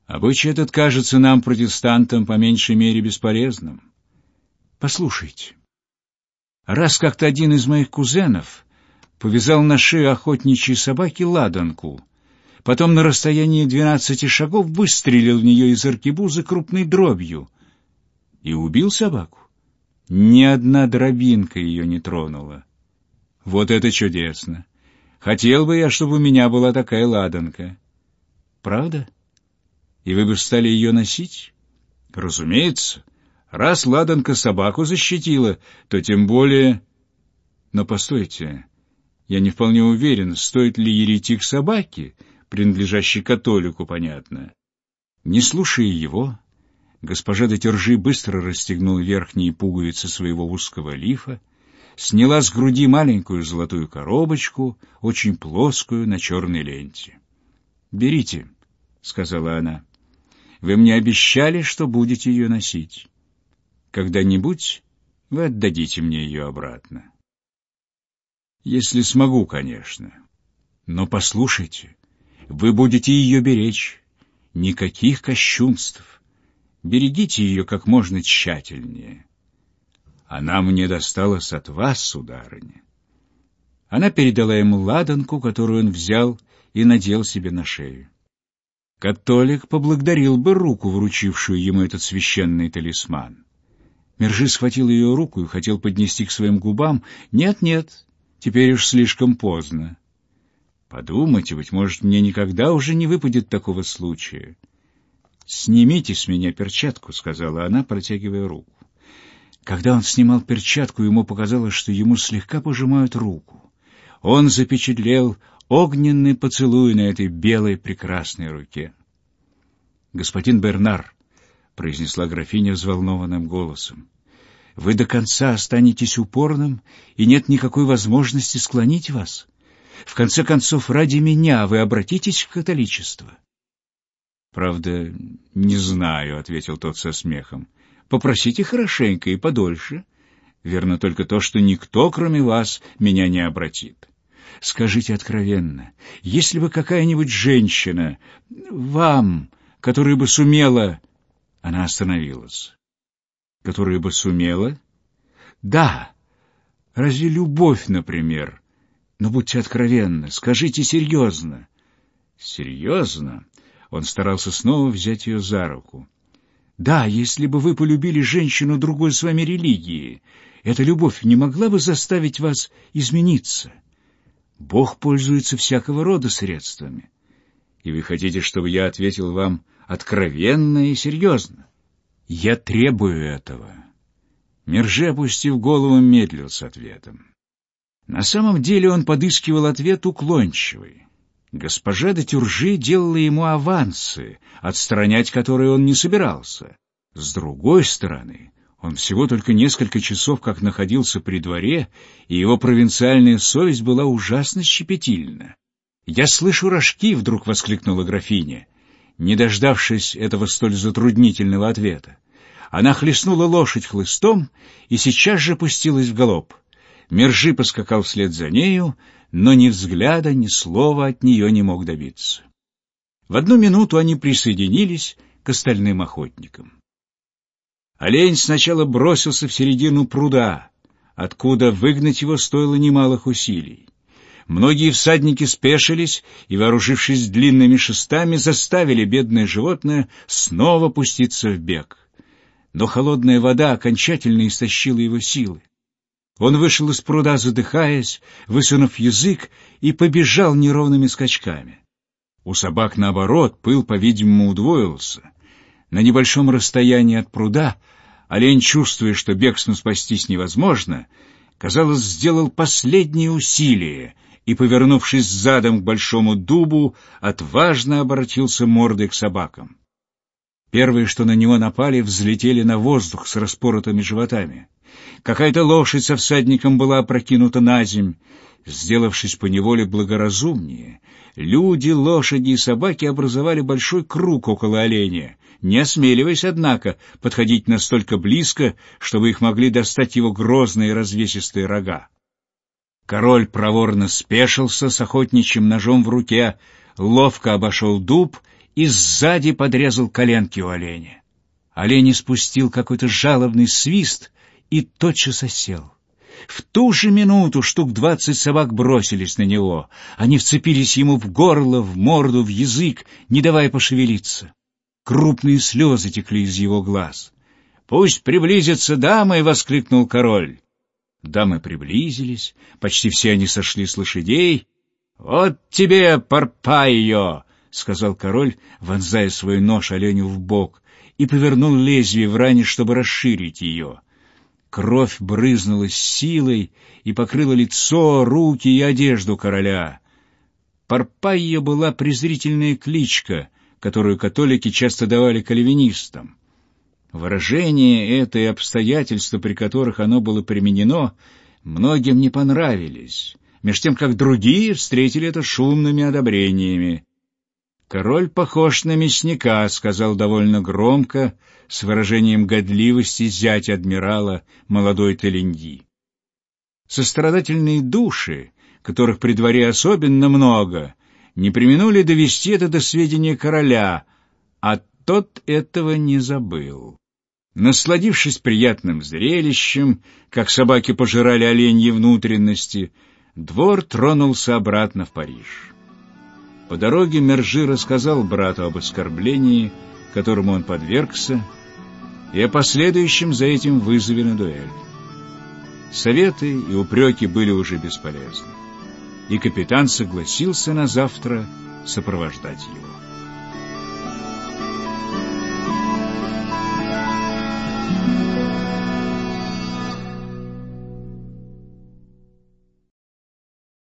Обычай этот кажется нам, протестантам, по меньшей мере бесполезным. Послушайте, раз как-то один из моих кузенов повязал на шею охотничьей собаке ладанку, потом на расстоянии 12 шагов выстрелил в нее из аркебузы крупной дробью и убил собаку. Ни одна дробинка ее не тронула. Вот это чудесно! Хотел бы я, чтобы у меня была такая ладанка. Правда? И вы бы стали ее носить? Разумеется. Раз ладанка собаку защитила, то тем более... Но постойте, я не вполне уверен, стоит ли еретик собаки, принадлежащий католику, понятно. Не слушая его, госпожа де Тюржи быстро расстегнула верхние пуговицы своего узкого лифа, сняла с груди маленькую золотую коробочку, очень плоскую, на черной ленте. «Берите», — сказала она. «Вы мне обещали, что будете ее носить. Когда-нибудь вы отдадите мне ее обратно. Если смогу, конечно. Но послушайте, вы будете ее беречь. Никаких кощунств. Берегите ее как можно тщательнее. Она мне досталась от вас, сударыня». Она передала ему ладанку, которую он взял и надел себе на шею. Католик поблагодарил бы руку, вручившую ему этот священный талисман. Мержи схватил ее руку и хотел поднести к своим губам. «Нет, теперь уж слишком поздно. Подумайте, быть может, мне никогда уже не выпадет такого случая». «Снимите с меня перчатку», — сказала она, протягивая руку. Когда он снимал перчатку, ему показалось, что ему слегка пожимают руку. Он запечатлел огненный поцелуй на этой белой прекрасной руке. «Господин Бернар», — произнесла графиня взволнованным голосом, — «вы до конца останетесь упорным, и нет никакой возможности склонить вас. В конце концов, ради меня вы обратитесь в католичество». «Правда, не знаю», — ответил тот со смехом. «Попросите хорошенько и подольше. Верно только то, что никто, кроме вас, меня не обратит. Скажите откровенно, если бы какая-нибудь женщина, вам, которая бы сумела...» Она остановилась. «Которая бы сумела?» «Да. Разве любовь, например? Но будьте откровенны, скажите серьезно». «Серьезно?» Он старался снова взять ее за руку. «Да, если бы вы полюбили женщину другой с вами религии, эта любовь не могла бы заставить вас измениться. Бог пользуется всякого рода средствами. И вы хотите, чтобы я ответил вам откровенно и серьезно? Я требую этого». Мержи, опустив голову, медлил с ответом. На самом деле он подыскивал ответ уклончивый. Госпожа де Тюржи делала ему авансы, отстранять которые он не собирался. С другой стороны, он всего только несколько часов как находился при дворе, и его провинциальная совесть была ужасно щепетильна. «Я слышу рожки!» — вдруг воскликнула графиня, не дождавшись этого столь затруднительного ответа. Она хлестнула лошадь хлыстом и сейчас же пустилась в галоп. Мержи поскакал вслед за нею, но ни взгляда, ни слова от нее не мог добиться. В одну минуту они присоединились к остальным охотникам. Олень сначала бросился в середину пруда, откуда выгнать его стоило немалых усилий. Многие всадники спешились и, вооружившись длинными шестами, заставили бедное животное снова пуститься в бег. Но холодная вода окончательно истощила его силы. Он вышел из пруда, задыхаясь, высунув язык, и побежал неровными скачками. У собак, наоборот, пыл, по-видимому, удвоился. На небольшом расстоянии от пруда олень, чувствуя, что бегством спастись невозможно, казалось, сделал последние усилия и, повернувшись задом к большому дубу, отважно обратился мордой к собакам. Первые, что на него напали, взлетели на воздух с распоротыми животами. Какая-то лошадь со всадником была опрокинута наземь. Сделавшись поневоле благоразумнее, люди, лошади и собаки образовали большой круг около оленя, не осмеливаясь, однако, подходить настолько близко, чтобы их могли достать его грозные развесистые рога. Король проворно спешился с охотничьим ножом в руке, ловко обошел дуб и сзади подрезал коленки у оленя. Олень испустил какой-то жалобный свист и тотчас осел. В ту же минуту штук 20 собак бросились на него. Они вцепились ему в горло, в морду, в язык, не давая пошевелиться. Крупные слезы текли из его глаз. «Пусть приблизятся дамы!» — воскликнул король. Дамы приблизились, почти все они сошли с лошадей. «Вот тебе, Парпайо!» — сказал король, вонзая свой нож оленю в бок, и повернул лезвие в ране, чтобы расширить ее. Кровь брызнула с силой и покрыла лицо, руки и одежду короля. Парпайо была презрительная кличка, которую католики часто давали кальвинистам. Выражения это и обстоятельства, при которых оно было применено, многим не понравились, меж тем как другие встретили это шумными одобрениями. «Король похож на мясника», — сказал довольно громко, с выражением годливости зять адмирала, молодой Теленди. Сострадательные души, которых при дворе особенно много, не преминули довести это до сведения короля, а тот этого не забыл. Насладившись приятным зрелищем, как собаки пожирали оленьи внутренности, двор тронулся обратно в Париж. По дороге Мержи рассказал брату об оскорблении, которому он подвергся, и о последующем за этим вызове на дуэль. Советы и упреки были уже бесполезны, и капитан согласился на завтра сопровождать его.